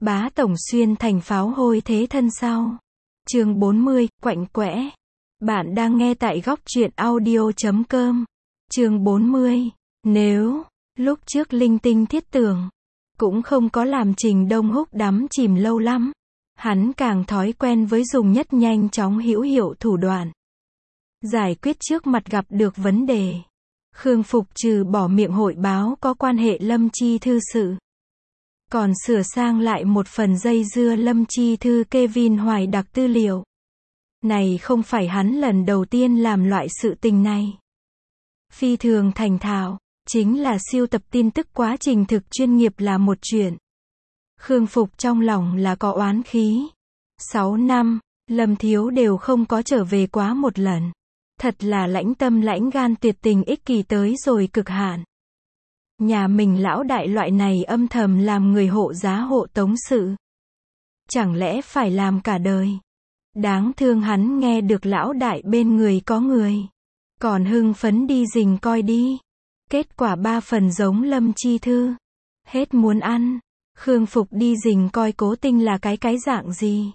Bá tổng xuyên thành pháo hôi thế thân sau. Chương 40, quạnh quẽ. Bạn đang nghe tại góc truyện audio.com. Chương 40. Nếu, lúc trước linh tinh thiết tưởng, cũng không có làm Trình Đông Húc đắm chìm lâu lắm. Hắn càng thói quen với dùng nhất nhanh chóng hữu hiệu thủ đoạn. Giải quyết trước mặt gặp được vấn đề. Khương Phục trừ bỏ miệng hội báo có quan hệ Lâm Chi Thư sự. Còn sửa sang lại một phần dây dưa Lâm Chi Thư Kevin Hoài Đặc tư liệu. Này không phải hắn lần đầu tiên làm loại sự tình này. Phi thường thành thạo, chính là siêu tập tin tức quá trình thực chuyên nghiệp là một chuyện. Khương Phục trong lòng là có oán khí. 6 năm, Lâm Thiếu đều không có trở về quá một lần. Thật là lãnh tâm lãnh gan tuyệt tình ích kỷ tới rồi cực hạn. Nhà mình lão đại loại này âm thầm làm người hộ giá hộ tống sự. Chẳng lẽ phải làm cả đời? Đáng thương hắn nghe được lão đại bên người có người. Còn hưng phấn đi rình coi đi. Kết quả 3 phần giống Lâm Chi Thư. Hết muốn ăn. Khương Phục đi rình coi Cố Tinh là cái dạng gì?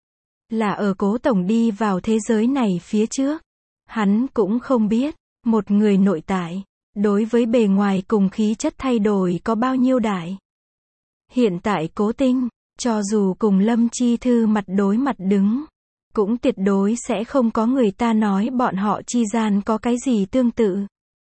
Là ở Cố Tổng đi vào thế giới này phía trước. Hắn cũng không biết, một người nội tại, đối với bề ngoài cùng khí chất thay đổi có bao nhiêu đại. Hiện tại Cố Tinh, cho dù cùng Lâm Chi Thư mặt đối mặt đứng, cũng tuyệt đối sẽ không có người ta nói bọn họ chi gian có cái gì tương tự.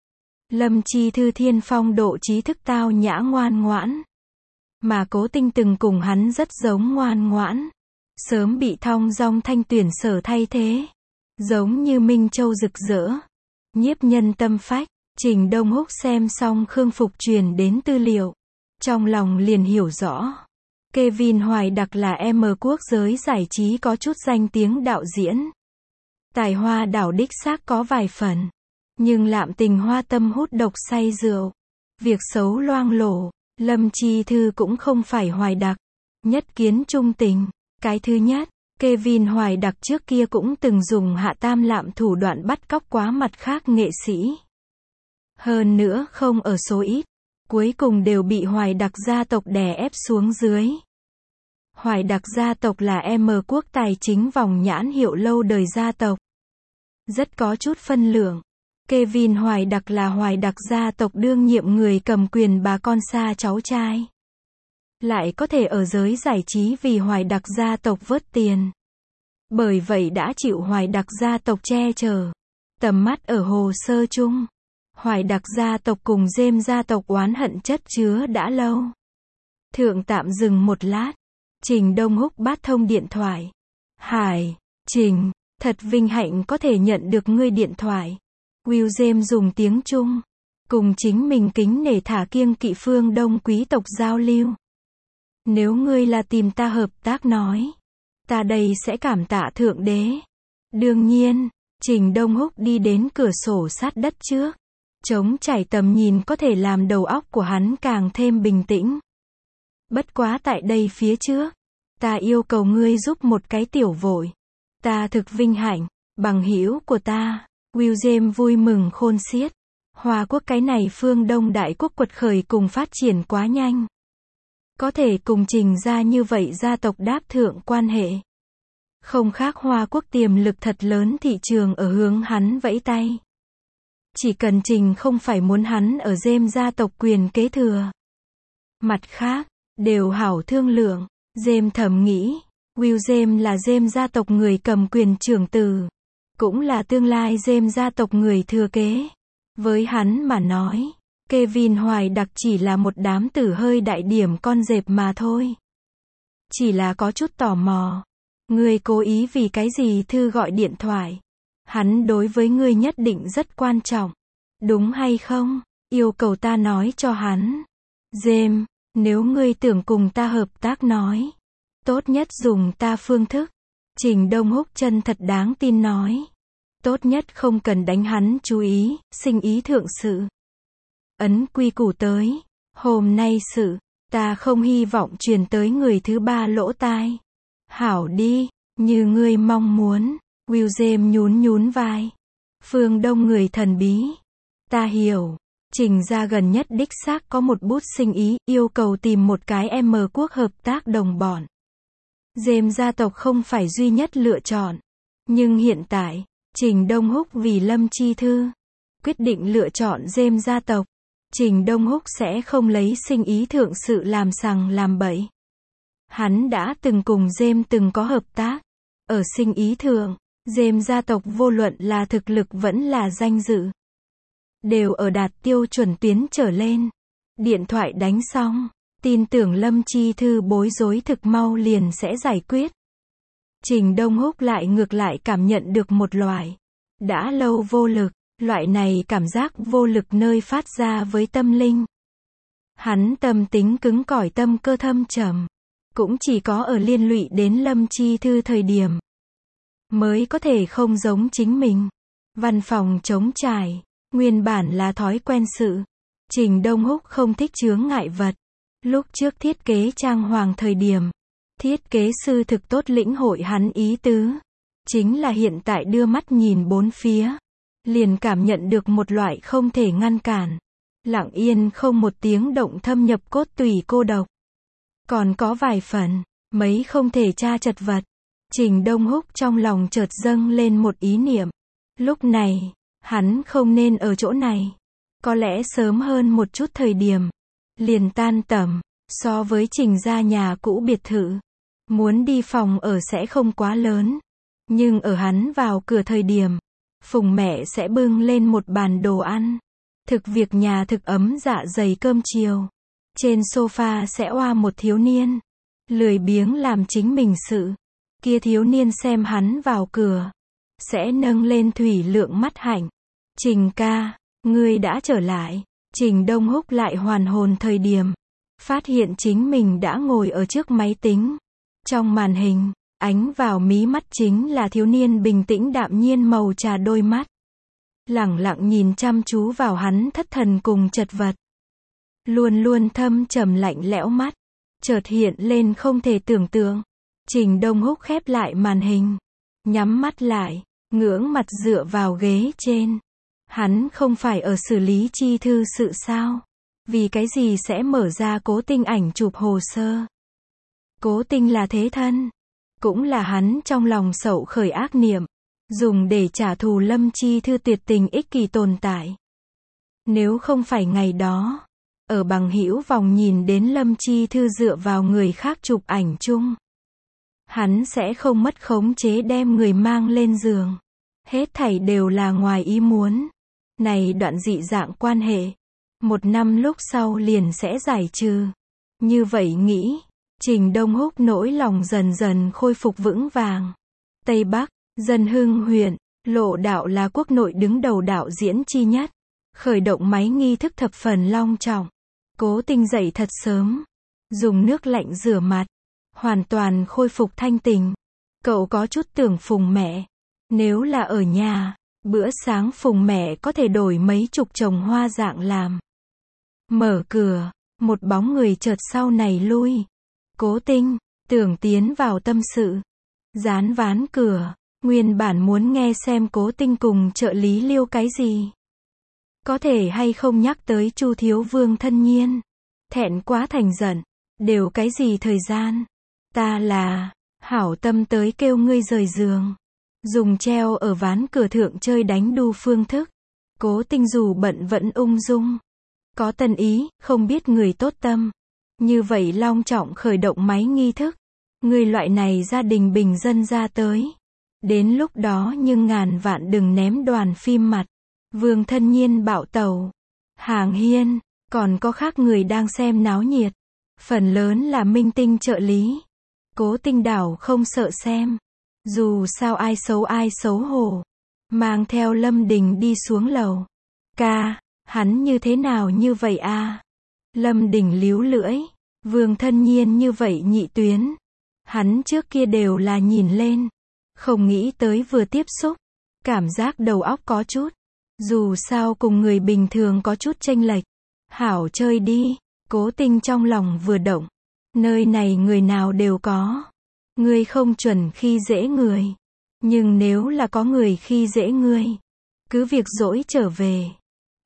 Lâm Chi Thư thiên phong độ trí thức tao nhã ngoan ngoãn. Mà Cố Tinh từng cùng hắn rất giống ngoan ngoãn. Sớm bị thong dong thanh tuyển sở thay thế. Giống như Minh Châu rực rỡ. Nhiếp nhân tâm phách. Trình Đông Húc xem xong Khương Phục truyền đến tư liệu. Trong lòng liền hiểu rõ. Kevin Hoài Đặc là M quốc giới giải trí có chút danh tiếng đạo diễn. Tài hoa đảo đích xác có vài phần. Nhưng lạm tình hoa tâm hút độc say rượu. Việc xấu loang lổ. Lâm Chi Thư cũng không phải Hoài Đặc. Nhất kiến trung tình. Cái thứ nhất, Kevin Hoài Đặc trước kia cũng từng dùng hạ tam lạm thủ đoạn bắt cóc quá mặt khác nghệ sĩ. Hơn nữa không ở số ít. Cuối cùng đều bị Hoài Đặc gia tộc đè ép xuống dưới. Hoài Đặc gia tộc là M quốc tài chính vòng nhãn hiệu lâu đời gia tộc. Rất có chút phân lượng. Kevin Hoài Đặc là Hoài Đặc gia tộc đương nhiệm người cầm quyền bà con xa cháu trai. Lại có thể ở giới giải trí vì Hoài Đặc gia tộc vớt tiền. Bởi vậy đã chịu Hoài Đặc gia tộc che chở. Tầm mắt ở hồ sơ chung. Hoài Đặc gia tộc cùng James gia tộc oán hận chất chứa đã lâu. Thượng tạm dừng một lát. Trình Đông Húc bắt thông điện thoại. Hải, Trình, thật vinh hạnh có thể nhận được ngươi điện thoại. Will James dùng tiếng Trung. Cùng chính mình kính nể thả kiêng kỵ phương Đông quý tộc giao lưu. Nếu ngươi là tìm ta hợp tác nói. Ta đây sẽ cảm tạ thượng đế. Đương nhiên, Trình Đông Húc đi đến cửa sổ sát đất trước. Trống trải tầm nhìn có thể làm đầu óc của hắn càng thêm bình tĩnh. Bất quá tại đây phía trước. Ta yêu cầu ngươi giúp một cái tiểu vội. Ta thực vinh hạnh, bằng hữu của ta. Will James vui mừng khôn xiết. Hoa quốc cái này phương Đông đại quốc quật khởi cùng phát triển quá nhanh. Có thể cùng Trình ra như vậy gia tộc đáp thượng quan hệ. Không khác Hoa quốc tiềm lực thật lớn thị trường ở hướng hắn vẫy tay. Chỉ cần Trình không phải muốn hắn ở James gia tộc quyền kế thừa. Mặt khác, đều hảo thương lượng. James thầm nghĩ, Will James là James gia tộc người cầm quyền trưởng tử. Cũng là tương lai James gia tộc người thừa kế. Với hắn mà nói, Kevin Hoài Đặc chỉ là một đám tử hơi đại điểm con dẹp mà thôi. Chỉ là có chút tò mò. Ngươi cố ý vì cái gì thư gọi điện thoại? Hắn đối với ngươi nhất định rất quan trọng. Đúng hay không? Yêu cầu ta nói cho hắn. James, nếu ngươi tưởng cùng ta hợp tác nói. Tốt nhất dùng ta phương thức. Trình Đông Húc chân thật đáng tin nói. Tốt nhất không cần đánh hắn chú ý, sinh ý thượng sự. Ấn quy củ tới. Hôm nay sự, ta không hy vọng truyền tới người thứ ba lỗ tai. Hảo đi, như ngươi mong muốn. Will James nhún vai. Phương Đông người thần bí. Ta hiểu. Trình gia gần nhất đích xác có một bút sinh ý, yêu cầu tìm một cái M quốc hợp tác đồng bọn. James gia tộc không phải duy nhất lựa chọn. Nhưng hiện tại, Trình Đông Húc vì Lâm Chi Thư, quyết định lựa chọn James gia tộc. Trình Đông Húc sẽ không lấy sinh ý thượng sự làm sằng làm bậy. Hắn đã từng cùng James từng có hợp tác. Ở sinh ý thượng, James gia tộc vô luận là thực lực vẫn là danh dự, đều ở đạt tiêu chuẩn tuyến trở lên. Điện thoại đánh xong, tin tưởng Lâm Chi Thư bối rối thực mau liền sẽ giải quyết. Trình Đông Húc lại ngược lại cảm nhận được một loại đã lâu vô lực, loại này cảm giác vô lực nơi phát ra với tâm linh. Hắn tâm tính cứng cỏi, tâm cơ thâm trầm, cũng chỉ có ở liên lụy đến Lâm Chi Thư thời điểm mới có thể không giống chính mình. Văn phòng trống trải, nguyên bản là thói quen sự. Trình Đông Húc không thích chướng ngại vật. Lúc trước thiết kế trang hoàng thời điểm, thiết kế sư thực tốt lĩnh hội hắn ý tứ. Chính là hiện tại đưa mắt nhìn bốn phía, liền cảm nhận được một loại không thể ngăn cản, lặng yên không một tiếng động thâm nhập cốt tủy cô độc. Còn có vài phần, mấy không thể tra chật vật. Trình Đông Húc trong lòng chợt dâng lên một ý niệm. Lúc này, hắn không nên ở chỗ này. Có lẽ sớm hơn một chút thời điểm, liền tan tầm. So với Trình gia nhà cũ biệt thự, muốn đi phòng ở sẽ không quá lớn. Nhưng ở hắn vào cửa thời điểm, Phùng mẹ sẽ bưng lên một bàn đồ ăn. Thực việc nhà thực ấm dạ dày cơm chiều. Trên sofa sẽ oa một thiếu niên, lười biếng làm chính mình sự. Kia thiếu niên xem hắn vào cửa, sẽ nâng lên thủy lượng mắt hạnh. Trình ca, ngươi đã trở lại. Trình Đông Húc lại hoàn hồn thời điểm, phát hiện chính mình đã ngồi ở trước máy tính. Trong màn hình, ánh vào mí mắt chính là thiếu niên bình tĩnh đạm nhiên màu trà đôi mắt. Lẳng lặng nhìn chăm chú vào hắn thất thần cùng chật vật. Luôn luôn thâm trầm lạnh lẽo mắt, chợt hiện lên không thể tưởng tượng. Trình Đông Húc khép lại màn hình, nhắm mắt lại, ngưỡng mặt dựa vào ghế trên. Hắn không phải ở xử lý Chi Thư sự sao? Vì cái gì sẽ mở ra Cố Tinh ảnh chụp hồ sơ? Cố Tinh là thế thân, cũng là hắn trong lòng sậu khởi ác niệm, dùng để trả thù Lâm Chi Thư tuyệt tình ích kỷ tồn tại. Nếu không phải ngày đó, ở bằng hữu vòng nhìn đến Lâm Chi Thư dựa vào người khác chụp ảnh chung, hắn sẽ không mất khống chế đem người mang lên giường. Hết thảy đều là ngoài ý muốn. Này đoạn dị dạng quan hệ, 1 năm lúc sau liền sẽ giải trừ. Như vậy nghĩ, Trình Đông Húc nỗi lòng dần dần khôi phục vững vàng. Tây Bắc, Dân Hưng huyện, Lộ Đạo là quốc nội đứng đầu đạo diễn chi nhất. Khởi động máy nghi thức thập phần long trọng. Cố Tinh dậy thật sớm, dùng nước lạnh rửa mặt, hoàn toàn khôi phục thanh tình. Cậu có chút tưởng Phùng mẹ, nếu là ở nhà, bữa sáng Phùng mẹ có thể đổi mấy chục chồng hoa dạng làm. Mở cửa, một bóng người chợt sau này lui. Cố Tinh, tưởng tiến vào tâm sự. Dán ván cửa, nguyên bản muốn nghe xem Cố Tinh cùng trợ lý liêu cái gì. Có thể hay không nhắc tới Chu Thiếu Vương thân nhiên. Thẹn quá thành giận, đều cái gì thời gian. Ta là, hảo tâm tới kêu ngươi rời giường. Dùng treo ở ván cửa thượng chơi đánh đu phương thức. Cố Tinh dù bận vẫn ung dung. Có tân ý, không biết người tốt tâm. Như vậy long trọng khởi động máy nghi thức. Người loại này gia đình bình dân ra tới. Đến lúc đó nhưng ngàn vạn đừng ném đoàn phim mặt. Vương thân nhiên bạo tàu. Hàng hiên, còn có khác người đang xem náo nhiệt. Phần lớn là minh tinh trợ lý. Cố Tinh đảo không sợ xem. Dù sao ai xấu hổ. Mang theo Lâm Đình đi xuống lầu. Ca, hắn như thế nào như vậy a? Lâm Đình líu lưỡi. Vương thân nhiên như vậy nhị tuyến. Hắn trước kia đều là nhìn lên. Không nghĩ tới vừa tiếp xúc. Cảm giác đầu óc có chút. Dù sao cùng người bình thường có chút chênh lệch. Hảo chơi đi. Cố Tinh trong lòng vừa động. Nơi này người nào đều có. Ngươi không chuẩn khi dễ người. Nhưng nếu là có người khi dễ ngươi, cứ việc dỗi trở về.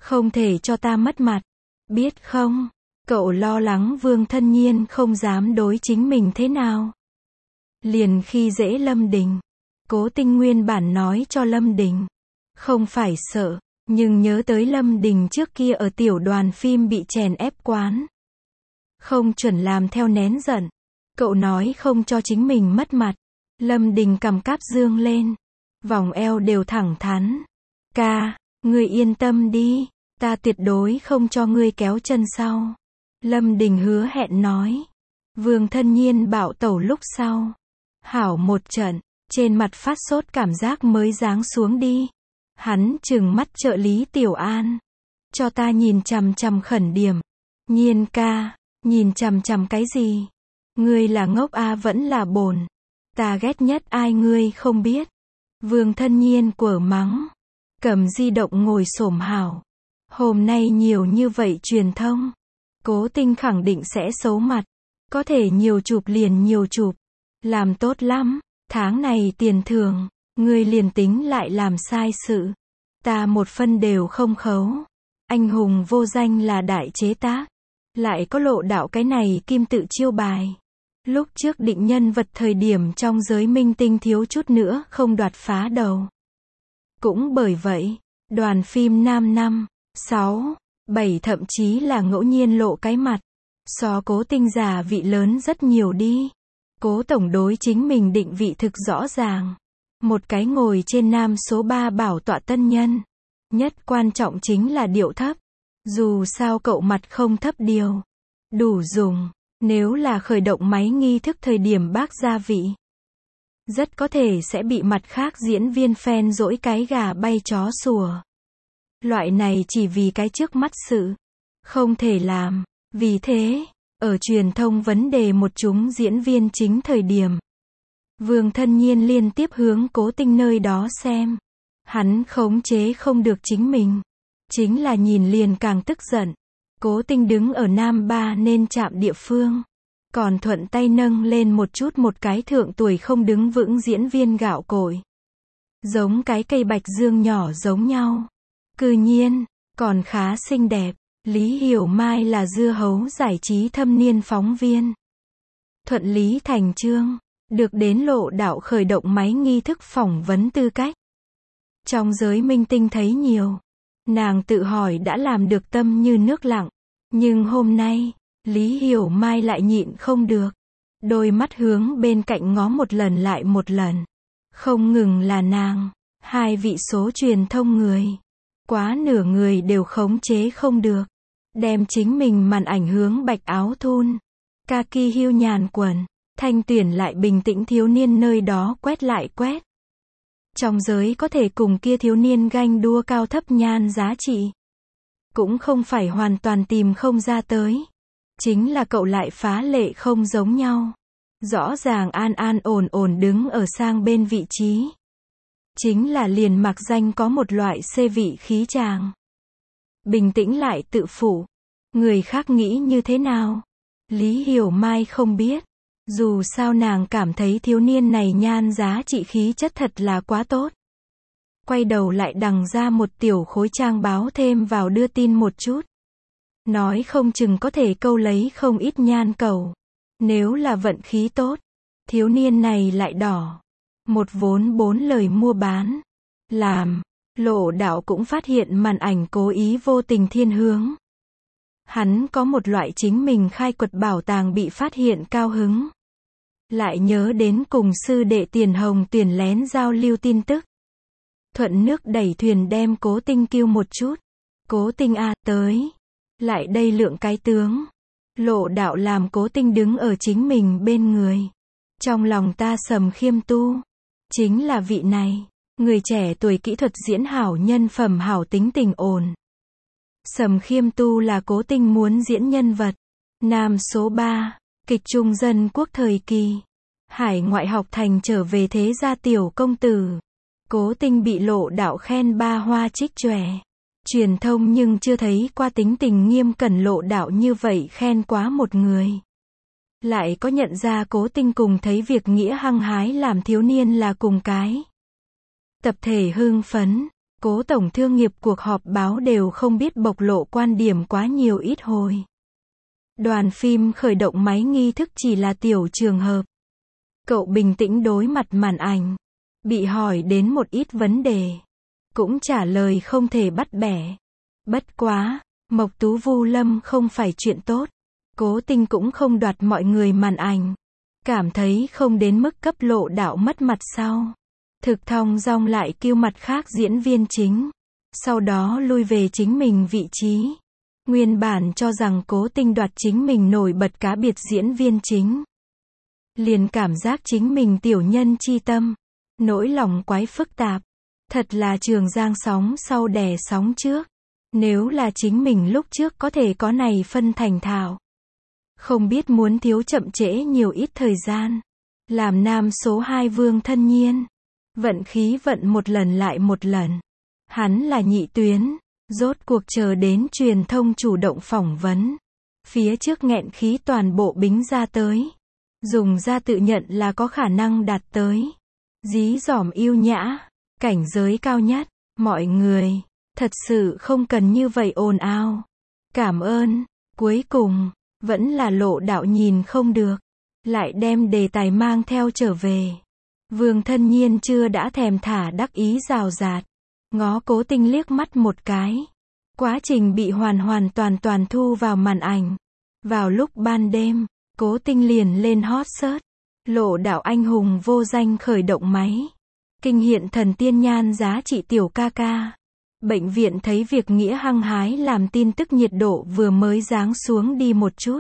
Không thể cho ta mất mặt. Biết không? Cậu lo lắng Vương Thân Nhiên không dám đối chính mình thế nào. Liền khi dễ Lâm Đình. Cố Tinh nguyên bản nói cho Lâm Đình. Không phải sợ, nhưng nhớ tới Lâm Đình trước kia ở tiểu đoàn phim bị chèn ép quán. Không chuẩn làm theo nén giận. Cậu nói không cho chính mình mất mặt. Lâm Đình cầm cáp dương lên. Vòng eo đều thẳng thắn. Ca, ngươi yên tâm đi. Ta tuyệt đối không cho ngươi kéo chân sau. Lâm Đình hứa hẹn nói. Vương Thân Nhiên bạo tẩu lúc sau. Hảo một trận, trên mặt phát sốt cảm giác mới giáng xuống đi. Hắn trừng mắt trợ lý Tiểu An. Cho ta nhìn chằm chằm khẩn điểm. Nhiên ca, nhìn chằm chằm cái gì? Ngươi là ngốc vẫn là bồn. Ta ghét nhất ai ngươi không biết. Vương Thân Nhiên quở mắng. Cầm di động ngồi xổm hảo. Hôm nay nhiều như vậy truyền thông. Cố Tinh khẳng định sẽ xấu mặt. Có thể nhiều chụp liền nhiều chụp. Làm tốt lắm. Tháng này tiền thưởng. Ngươi liền tính lại làm sai sự. Ta một phân đều không khấu. Anh hùng vô danh là đại chế tác. Lại có lộ đạo cái này kim tự chiêu bài. Lúc trước định nhân vật thời điểm trong giới minh tinh thiếu chút nữa không đoạt phá đầu. Cũng bởi vậy, đoàn phim nam 5, 6, 7 thậm chí là ngẫu nhiên lộ cái mặt. So Cố Tinh già vị lớn rất nhiều đi. Cố tổng đối chính mình định vị thực rõ ràng. Một cái ngồi trên nam số 3 bảo tọa tân nhân. Nhất quan trọng chính là điệu thấp. Dù sao cậu mặt không thấp điều. Đủ dùng. Nếu là khởi động máy nghi thức thời điểm bác gia vị. Rất có thể sẽ bị mặt khác diễn viên fan dỗi cái gà bay chó sủa. Loại này chỉ vì cái trước mắt sự. Không thể làm. Vì thế, ở truyền thông vấn đề một chúng diễn viên chính thời điểm. Vương Thân Nhiên liên tiếp hướng Cố Tinh nơi đó xem. Hắn khống chế không được chính mình. Chính là nhìn liền càng tức giận. Cố Tinh đứng ở Nam 3 nên chạm địa phương. Còn thuận tay nâng lên một chút một cái thượng tuổi không đứng vững diễn viên gạo cội. Giống cái cây bạch dương nhỏ giống nhau. Cư nhiên, còn khá xinh đẹp. Lý Hiểu Mai là dưa hấu giải trí thâm niên phóng viên. Thuận lý thành chương. Được đến lộ đạo khởi động máy nghi thức phỏng vấn tư cách. Trong giới minh tinh thấy nhiều. Nàng tự hỏi đã làm được tâm như nước lặng. Nhưng hôm nay, Lý Hiểu Mai lại nhịn không được. Đôi mắt hướng bên cạnh ngó một lần lại một lần. Không ngừng là nàng, hai vị số truyền thông người. Quá nửa người đều khống chế không được. Đem chính mình màn ảnh hướng bạch áo thun. Kaki hưu nhàn quần. Thanh Tuyển lại bình tĩnh thiếu niên nơi đó quét lại quét. Trong giới có thể cùng kia thiếu niên ganh đua cao thấp nhan giá trị. Cũng không phải hoàn toàn tìm không ra tới. Chính là cậu lại phá lệ không giống nhau. Rõ ràng an an ổn ổn đứng ở sang bên vị trí. Chính là liền mặc danh có một loại xê vị khí chàng. Bình tĩnh lại tự phụ. Người khác nghĩ như thế nào? Lý Hiểu Mai không biết. Dù sao nàng cảm thấy thiếu niên này nhan giá trị khí chất thật là quá tốt. Quay đầu lại đằng ra một tiểu khối trang báo thêm vào đưa tin một chút. Nói không chừng có thể câu lấy không ít nhan cầu. Nếu là vận khí tốt, thiếu niên này lại đỏ. Một vốn 4 lời mua bán. Làm, lộ đạo cũng phát hiện màn ảnh cố ý vô tình thiên hướng. Hắn có một loại chính mình khai quật bảo tàng bị phát hiện cao hứng. Lại nhớ đến cùng sư đệ Tiền Hồng Tuyển lén giao lưu tin tức. Thuận nước đẩy thuyền đem Cố Tinh kêu một chút. Cố Tinh tới. Lại đây lượng cái tướng. Lộ đạo làm Cố Tinh đứng ở chính mình bên người. Trong lòng ta sầm khiêm tu. Chính là vị này. Người trẻ tuổi kỹ thuật diễn hảo nhân phẩm hảo tính tình ổn. Sầm khiêm tu là Cố Tinh muốn diễn nhân vật. Nam số 3. Kịch trung dân quốc thời kỳ. Hải ngoại học thành trở về thế gia tiểu công tử. Cố Tinh bị lộ đạo khen ba hoa trích chòe. Truyền thông nhưng chưa thấy qua tính tình nghiêm cẩn lộ đạo như vậy khen quá một người. Lại có nhận ra Cố Tinh cùng thấy việc nghĩa hăng hái làm thiếu niên là cùng cái. Tập thể hưng phấn. Cố tổng thương nghiệp cuộc họp báo đều không biết bộc lộ quan điểm quá nhiều ít hồi. Đoàn phim khởi động máy nghi thức chỉ là tiểu trường hợp. Cậu bình tĩnh đối mặt màn ảnh. Bị hỏi đến một ít vấn đề. Cũng trả lời không thể bắt bẻ. Bất quá, Mộc Tú Vu Lâm không phải chuyện tốt. Cố Tinh cũng không đoạt mọi người màn ảnh. Cảm thấy không đến mức cấp lộ đạo mất mặt sau. Thực thong dong lại kêu mặt khác diễn viên chính. Sau đó lui về chính mình vị trí. Nguyên bản cho rằng Cố Tinh đoạt chính mình nổi bật cá biệt diễn viên chính. Liền cảm giác chính mình tiểu nhân chi tâm. Nỗi lòng quái phức tạp. Thật là Trường Giang sóng sau đè sóng trước. Nếu là chính mình lúc trước có thể có này phân thành thạo. Không biết muốn thiếu chậm trễ nhiều ít thời gian. Làm nam số 2 Vương Thân Nhiên. Vận khí vận một lần lại một lần. Hắn là nhị tuyến. Rốt cuộc chờ đến truyền thông chủ động phỏng vấn. Phía trước nghẹn khí toàn bộ bính ra tới. Dùng ra tự nhận là có khả năng đạt tới. Dí dỏm yêu nhã. Cảnh giới cao nhất. Mọi người. Thật sự không cần như vậy ồn ào. Cảm ơn. Cuối cùng. Vẫn là lộ đạo nhìn không được. Lại đem đề tài mang theo trở về. Vương Thân Nhiên chưa đã thèm thả đắc ý rào rạt. Ngó Cố Tinh liếc mắt một cái. Quá trình bị hoàn toàn thu vào màn ảnh. Vào lúc ban đêm, Cố Tinh liền lên hot search. Lộ đạo anh hùng vô danh khởi động máy. Kinh hiện thần tiên nhan giá trị tiểu ca ca. Bệnh viện thấy việc nghĩa hăng hái làm tin tức nhiệt độ vừa mới giáng xuống đi một chút.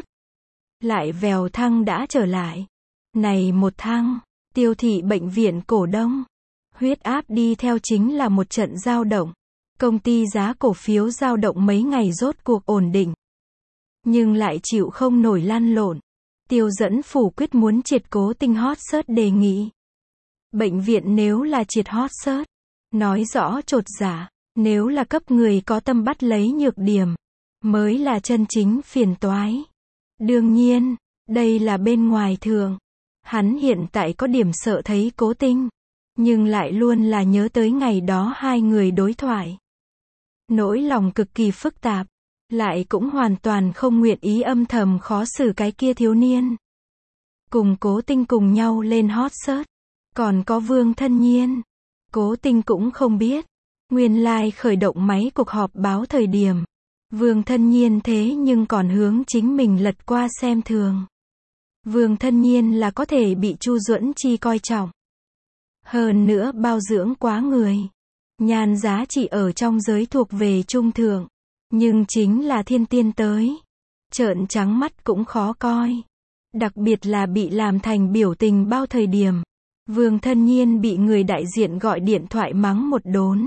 Lại vèo thăng đã trở lại. Này một thăng, tiêu thị bệnh viện cổ đông. Huyết áp đi theo chính là một trận dao động. Công ty giá cổ phiếu dao động mấy ngày rốt cuộc ổn định. Nhưng lại chịu không nổi lăn lộn. Tiêu dẫn phủ quyết muốn triệt Cố Tinh hot search đề nghị. Bệnh viện nếu là triệt hot search, nói rõ chột dạ. Nếu là cấp người có tâm bắt lấy nhược điểm, mới là chân chính phiền toái. Đương nhiên, đây là bên ngoài thường. Hắn hiện tại có điểm sợ thấy Cố Tinh, nhưng lại luôn là nhớ tới ngày đó hai người đối thoại. Nỗi lòng cực kỳ phức tạp, lại cũng hoàn toàn không nguyện ý âm thầm khó xử cái kia thiếu niên. Cùng Cố Tinh cùng nhau lên hot search, còn có Vương Thân Nhiên. Cố Tinh cũng không biết. Nguyên lai khởi động máy cuộc họp báo thời điểm. Vương Thân Nhiên thế nhưng còn hướng chính mình lật qua xem thường. Vương Thân Nhiên là có thể bị Chu Duẫn Chi coi trọng. Hơn nữa bao dưỡng quá người. Nhan giá trị ở trong giới thuộc về trung thượng. Nhưng chính là thiên tiên tới. Trợn trắng mắt cũng khó coi. Đặc biệt là bị làm thành biểu tình bao thời điểm. Vương Thân Nhiên bị người đại diện gọi điện thoại mắng một đốn.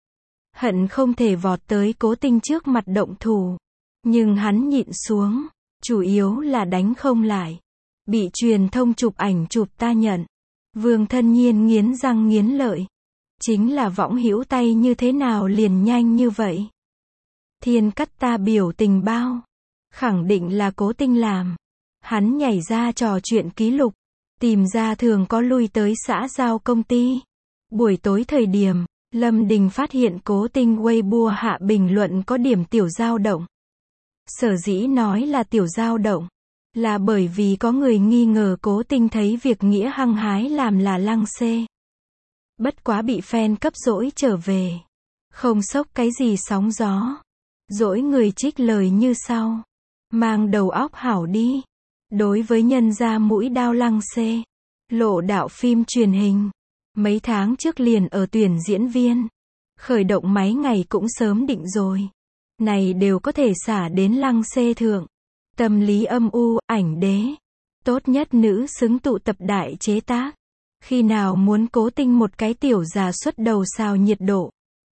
Hận không thể vọt tới Cố Tinh trước mặt động thủ. Nhưng hắn nhịn xuống. Chủ yếu là đánh không lại. Bị truyền thông chụp ảnh chụp ta nhận. Vương Thân Nhiên nghiến răng nghiến lợi. Chính là võng hữu tay như thế nào liền nhanh như vậy. Thiên cắt ta biểu tình bao. Khẳng định là Cố Tinh làm. Hắn nhảy ra trò chuyện ký lục. Tìm ra thường có lui tới xã giao công ty. Buổi tối thời điểm, Lâm Đình phát hiện Cố Tinh Weibo hạ bình luận có điểm tiểu dao động. Sở dĩ nói là tiểu dao động, là bởi vì có người nghi ngờ Cố Tinh thấy việc nghĩa hăng hái làm là lăng xê. Bất quá bị fan cấp dỗi trở về. Không sốc cái gì sóng gió. Dỗi người trích lời như sau. Mang đầu óc hảo đi. Đối với nhân gia mũi đao lăng xê. Lộ đạo phim truyền hình. Mấy tháng trước liền ở tuyển diễn viên. Khởi động máy ngày cũng sớm định rồi. Này đều có thể xả đến lăng xê thượng. Tâm lý âm u, ảnh đế. Tốt nhất nữ xứng tụ tập đại chế tác. Khi nào muốn Cố Tinh một cái tiểu già xuất đầu xào nhiệt độ.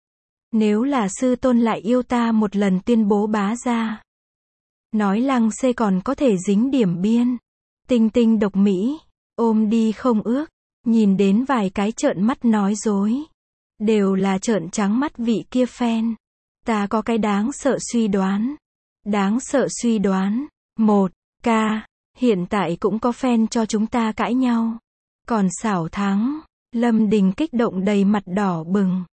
Nếu là sư tôn lại yêu ta một lần tuyên bố bá ra. Nói lăng xê còn có thể dính điểm biên. Tinh tinh độc mỹ. Ôm đi không ước. Nhìn đến vài cái trợn mắt nói dối. Đều là trợn trắng mắt vị kia fan. Ta có cái đáng sợ suy đoán. Đáng sợ suy đoán. 1. Hiện tại cũng có fan cho chúng ta cãi nhau. Còn xảo thắng. Lâm Đình kích động đầy mặt đỏ bừng.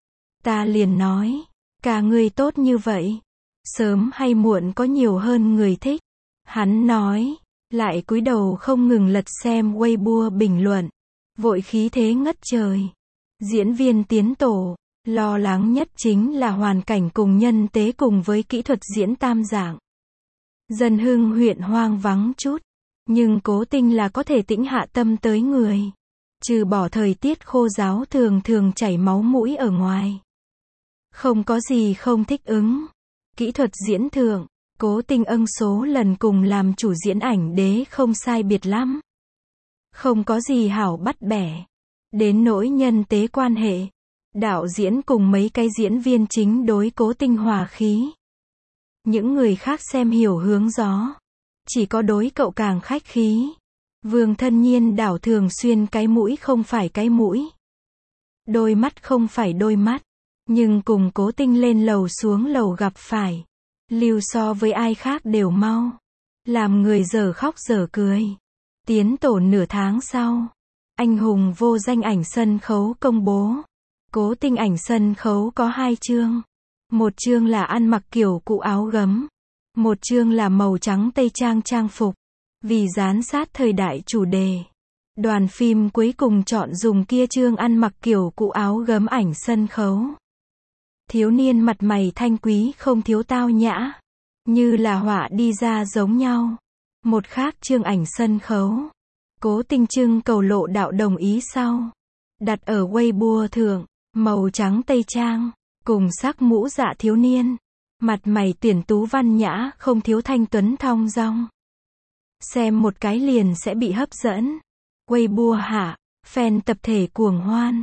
Ta liền nói, ca ngươi tốt như vậy, sớm hay muộn có nhiều hơn người thích. Hắn nói, lại cúi đầu không ngừng lật xem Weibo bình luận, vội khí thế ngất trời. Diễn viên tiến tổ, lo lắng nhất chính là hoàn cảnh cùng nhân tế cùng với kỹ thuật diễn tam dạng. Dân Hưng huyện hoang vắng chút, nhưng Cố Tinh là có thể tĩnh hạ tâm tới người. Trừ bỏ thời tiết khô ráo thường thường chảy máu mũi ở ngoài. Không có gì không thích ứng. Kỹ thuật diễn thượng, Cố Tinh số lần cùng làm chủ diễn ảnh đế không sai biệt lắm. Không có gì hảo bắt bẻ. Đến nỗi nhân tế quan hệ, đạo diễn cùng mấy cái diễn viên chính đối Cố Tinh hòa khí. Những người khác xem hiểu hướng gió. Chỉ có đối cậu càng khách khí. Vương Thân Nhiên đảo thường xuyên cái mũi không phải cái mũi. Đôi mắt không phải đôi mắt. Nhưng cùng Cố Tinh lên lầu xuống lầu gặp phải. Lưu so với ai khác đều mau. Làm người dở khóc dở cười. Tiến tổ nửa tháng sau. Anh hùng vô danh ảnh sân khấu công bố. Cố Tinh ảnh sân khấu có 2 chương. Một chương là ăn mặc kiểu cụ áo gấm. Một chương là màu trắng tây trang trang phục. Vì dán sát thời đại chủ đề. Đoàn phim cuối cùng chọn dùng kia chương ăn mặc kiểu cụ áo gấm ảnh sân khấu. Thiếu niên mặt mày thanh quý không thiếu tao nhã. Như là họa đi ra giống nhau. Một khác chương ảnh sân khấu. Cố Tinh trưng cầu lộ đạo đồng ý sau. Đặt ở Weibo thượng, màu trắng tây trang, cùng sắc mũ dạ thiếu niên. Mặt mày tuyển tú văn nhã không thiếu thanh tuấn thong dong. Xem một cái liền sẽ bị hấp dẫn. Weibo hạ, fan tập thể cuồng hoan.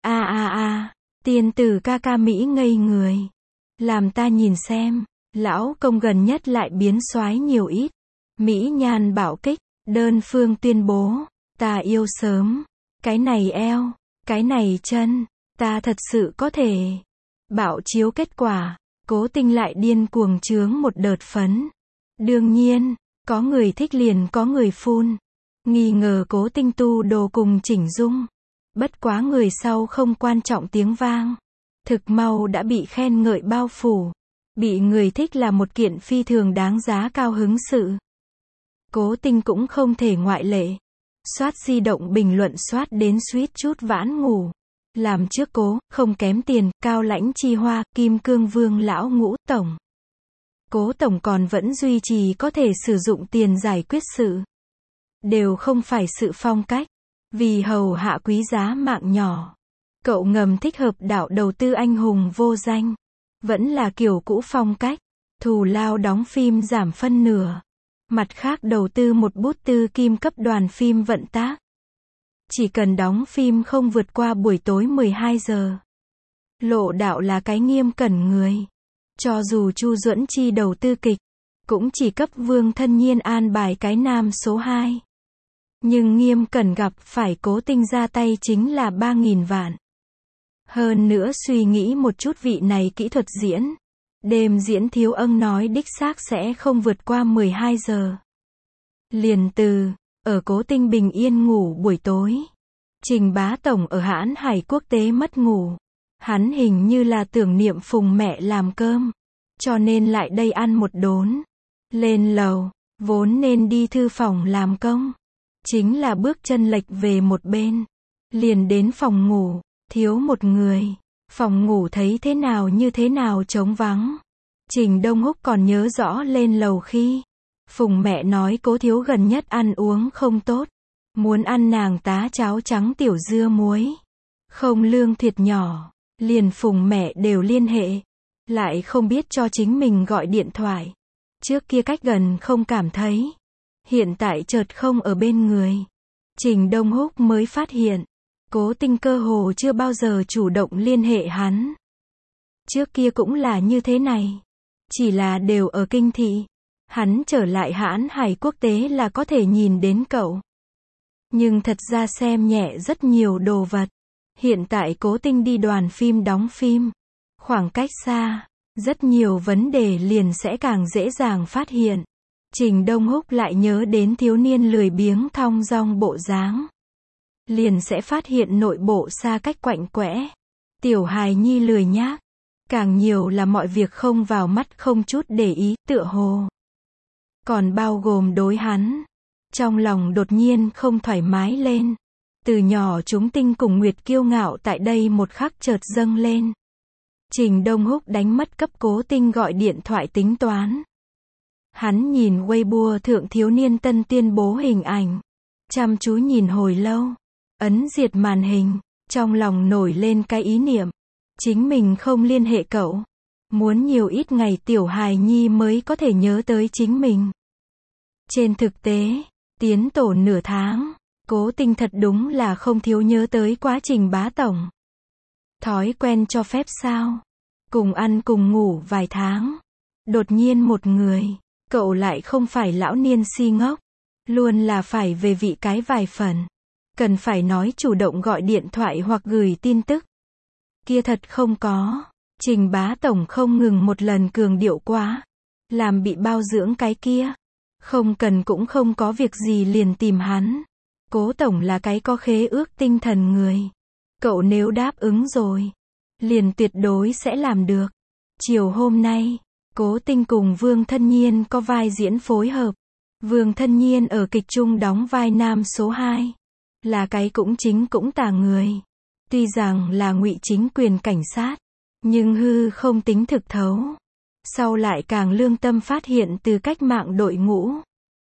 Tiên tử ca ca Mỹ ngây người. Làm ta nhìn xem, lão công gần nhất lại biến soái nhiều ít. Mỹ nhan bạo kích, đơn phương tuyên bố, ta yêu sớm. Cái này eo, cái này chân, ta thật sự có thể. Bạo chiếu kết quả, Cố Tinh lại điên cuồng chướng một đợt phấn. Đương nhiên, có người thích liền có người phun. Nghi ngờ Cố Tinh tu đồ cùng chỉnh dung. Bất quá người sau không quan trọng tiếng vang. Thực mau đã bị khen ngợi bao phủ. Bị người thích là một kiện phi thường đáng giá cao hứng sự. Cố Tinh cũng không thể ngoại lệ. Soát di động bình luận soát đến suýt chút vãn ngủ. Làm trước Cố, không kém tiền, Cao Lãnh Chi Hoa, Kim Cương Vương lão Ngũ Tổng. Cố Tổng còn vẫn duy trì có thể sử dụng tiền giải quyết sự. Đều không phải sự phong cách. Vì hầu hạ quý giá mạng nhỏ. Cậu ngầm thích hợp đạo đầu tư anh hùng vô danh. Vẫn là kiểu cũ phong cách. Thù lao đóng phim giảm phân nửa. Mặt khác đầu tư một bút tư kim cấp đoàn phim vận tác. Chỉ cần đóng phim không vượt qua buổi tối 12 giờ. Lộ đạo là cái nghiêm cẩn người. Cho dù Chu Duẫn Chi đầu tư kịch, cũng chỉ cấp Vương Thân Nhiên an bài cái nam số 2. Nhưng nghiêm cẩn gặp phải Cố Tinh ra tay chính là 3.000 vạn. Hơn nữa suy nghĩ một chút vị này kỹ thuật diễn. Đêm diễn thiếu nói đích xác sẽ không vượt qua 12 giờ. Liền từ, ở Cố Tinh bình yên ngủ buổi tối. Trình Bá Tổng ở Hãn Hải quốc tế mất ngủ. Hắn hình như là tưởng niệm Phùng mẹ làm cơm. Cho nên lại đây ăn một đốn. Lên lầu, vốn nên đi thư phòng làm công. Chính là bước chân lệch về một bên. Liền đến phòng ngủ, thiếu một người. Phòng ngủ thấy thế nào như thế nào trống vắng. Trình Đông Húc còn nhớ rõ lên lầu khi Phùng mẹ nói Cố thiếu gần nhất ăn uống không tốt. Muốn ăn nàng tá cháo trắng tiểu dưa muối. Không lương thiệt nhỏ. Liền Phùng mẹ đều liên hệ. Lại không biết cho chính mình gọi điện thoại. Trước kia cách gần không cảm thấy. Hiện tại chợt không ở bên người. Trình Đông Húc mới phát hiện. Cố Tinh cơ hồ chưa bao giờ chủ động liên hệ hắn. Trước kia cũng là như thế này. Chỉ là đều ở kinh thị. Hắn trở lại Hãn Hải quốc tế là có thể nhìn đến cậu. Nhưng thật ra xem nhẹ rất nhiều đồ vật. Hiện tại Cố Tinh đi đoàn phim đóng phim. Khoảng cách xa. Rất nhiều vấn đề liền sẽ càng dễ dàng phát hiện. Trình Đông Húc lại nhớ đến thiếu niên lười biếng thong dong bộ dáng. Liền sẽ phát hiện nội bộ xa cách quạnh quẽ. Tiểu hài nhi lười nhác. Càng nhiều là mọi việc không vào mắt không chút để ý, tựa hồ. Còn bao gồm đối hắn. Trong lòng đột nhiên không thoải mái lên. Từ nhỏ chúng tinh cùng Nguyệt kiêu ngạo tại đây một khắc chợt dâng lên. Trình Đông Húc đánh mất cấp Cố Tinh gọi điện thoại tính toán. Hắn nhìn Weibo thượng thiếu niên tân tuyên bố hình ảnh. Chăm chú nhìn hồi lâu. Ấn diệt màn hình. Trong lòng nổi lên cái ý niệm. Chính mình không liên hệ cậu. Muốn nhiều ít ngày tiểu hài nhi mới có thể nhớ tới chính mình. Trên thực tế, tiến tổ nửa tháng, Cố Tinh thật đúng là không thiếu nhớ tới quá trình Bá Tổng. Thói quen cho phép sao? Cùng ăn cùng ngủ vài tháng. Đột nhiên một người, cậu lại không phải lão niên si ngốc. Luôn là phải về vị cái vài phần. Cần phải nói chủ động gọi điện thoại hoặc gửi tin tức. Kia thật không có. Trình Bá Tổng không ngừng một lần cường điệu quá. Làm bị bao dưỡng cái kia. Không cần cũng không có việc gì liền tìm hắn. Cố Tổng là cái có khế ước tinh thần người. Cậu nếu đáp ứng rồi, liền tuyệt đối sẽ làm được. Chiều hôm nay, Cố Tinh cùng Vương Thân Nhiên có vai diễn phối hợp. Vương Thân Nhiên ở kịch trung đóng vai nam số 2. Là cái cũng chính cũng tà người. Tuy rằng là ngụy chính quyền cảnh sát, nhưng hư không tính thực thấu. Sau lại càng lương tâm phát hiện từ cách mạng đội ngũ.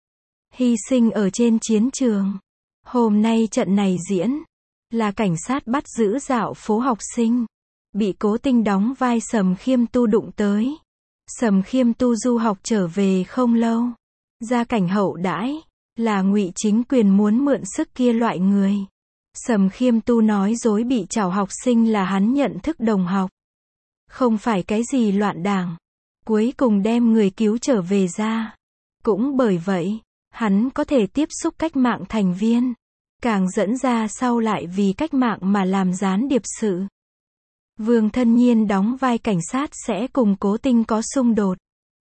Hy sinh ở trên chiến trường. Hôm nay trận này diễn, là cảnh sát bắt giữ dạo phố học sinh. Bị Cố Tinh đóng vai Sầm Khiêm Tu đụng tới. Sầm Khiêm Tu du học trở về không lâu. Gia cảnh hậu đãi, là ngụy chính quyền muốn mượn sức kia loại người. Sầm Khiêm Tu nói dối bị trảo học sinh là hắn nhận thức đồng học. Không phải cái gì loạn đảng. Cuối cùng đem người cứu trở về ra. Cũng bởi vậy, hắn có thể tiếp xúc cách mạng thành viên. Càng dẫn ra sau lại vì cách mạng mà làm gián điệp sự. Vương Thân Nhiên đóng vai cảnh sát sẽ cùng Cố Tinh có xung đột.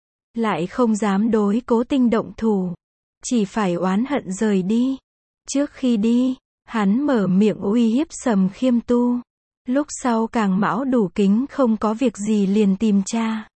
Lại không dám đối Cố Tinh động thủ. Chỉ phải oán hận rời đi. Trước khi đi, hắn mở miệng uy hiếp Sầm Khiêm Tu. Lúc sau càng mão đủ kính không có việc gì liền tìm cha.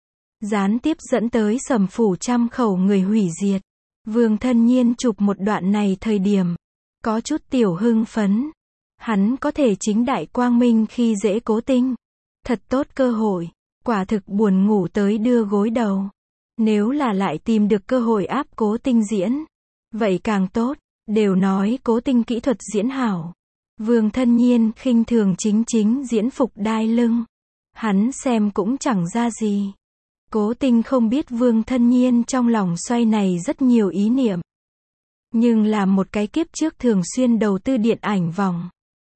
Gián tiếp dẫn tới Sầm phủ trăm khẩu người hủy diệt. Vương Thân Nhiên chụp một đoạn này thời điểm. Có chút tiểu hưng phấn. Hắn có thể chính đại quang minh khi dễ Cố Tinh. Thật tốt cơ hội. Quả thực buồn ngủ tới đưa gối đầu. Nếu là lại tìm được cơ hội áp Cố Tinh diễn. Vậy càng tốt. Đều nói Cố Tinh kỹ thuật diễn hảo. Vương Thân Nhiên khinh thường chính diễn phục đai lưng. Hắn xem cũng chẳng ra gì. Cố Tinh không biết Vương Thân Nhiên trong lòng xoay này rất nhiều ý niệm. Nhưng là một cái kiếp trước thường xuyên đầu tư điện ảnh vòng.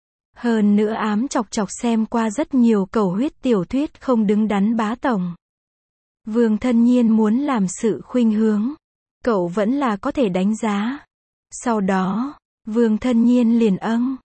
Hơn nữa ám chọc chọc xem qua rất nhiều cầu huyết tiểu thuyết không đứng đắn Bá Tổng. Vương Thân Nhiên muốn làm sự khuynh hướng. Cậu vẫn là có thể đánh giá. Sau đó, Vương Thân Nhiên liền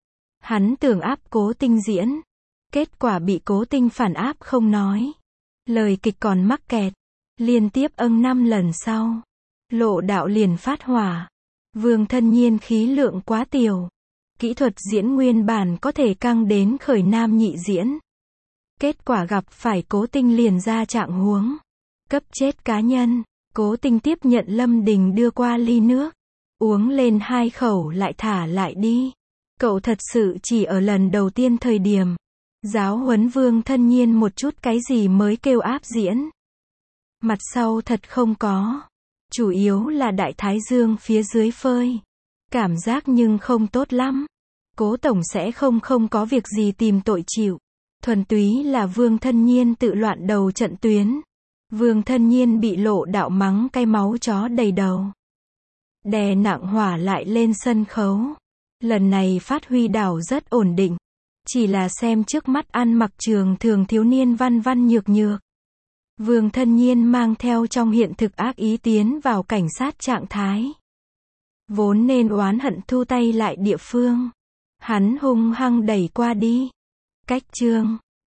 hắn tưởng áp Cố Tinh diễn. Kết quả bị Cố Tinh phản áp không nói. Lời kịch còn mắc kẹt. Liên tiếp 5 lần sau. Lộ đạo liền phát hỏa. Vương Thân Nhiên khí lượng quá tiểu. Kỹ thuật diễn nguyên bản có thể căng đến khởi nam nhị diễn. Kết quả gặp phải Cố Tinh liền ra trạng huống. Cấp chết cá nhân. Cố Tinh tiếp nhận Lâm Đình đưa qua ly nước. Uống lên 2 khẩu lại thả lại đi. Cậu thật sự chỉ ở lần đầu tiên thời điểm. Giáo huấn Vương Thân Nhiên một chút cái gì mới kêu áp diễn. Mặt sau thật không có. Chủ yếu là đại thái dương phía dưới phơi. Cảm giác nhưng không tốt lắm. Cố Tổng sẽ không có việc gì tìm tội chịu. Thuần túy là Vương Thân Nhiên tự loạn đầu trận tuyến. Vương Thân Nhiên bị lộ đạo mắng cái máu chó đầy đầu. Đè nặng hỏa lại lên sân khấu. Lần này phát huy đảo rất ổn định. Chỉ là xem trước mắt ăn mặc trường thường thiếu niên văn văn nhược nhược. Vương Thân Nhiên mang theo trong hiện thực ác ý tiến vào cảnh sát trạng thái. Vốn nên oán hận thu tay lại địa phương. Hắn hung hăng đẩy qua đi. Cách chương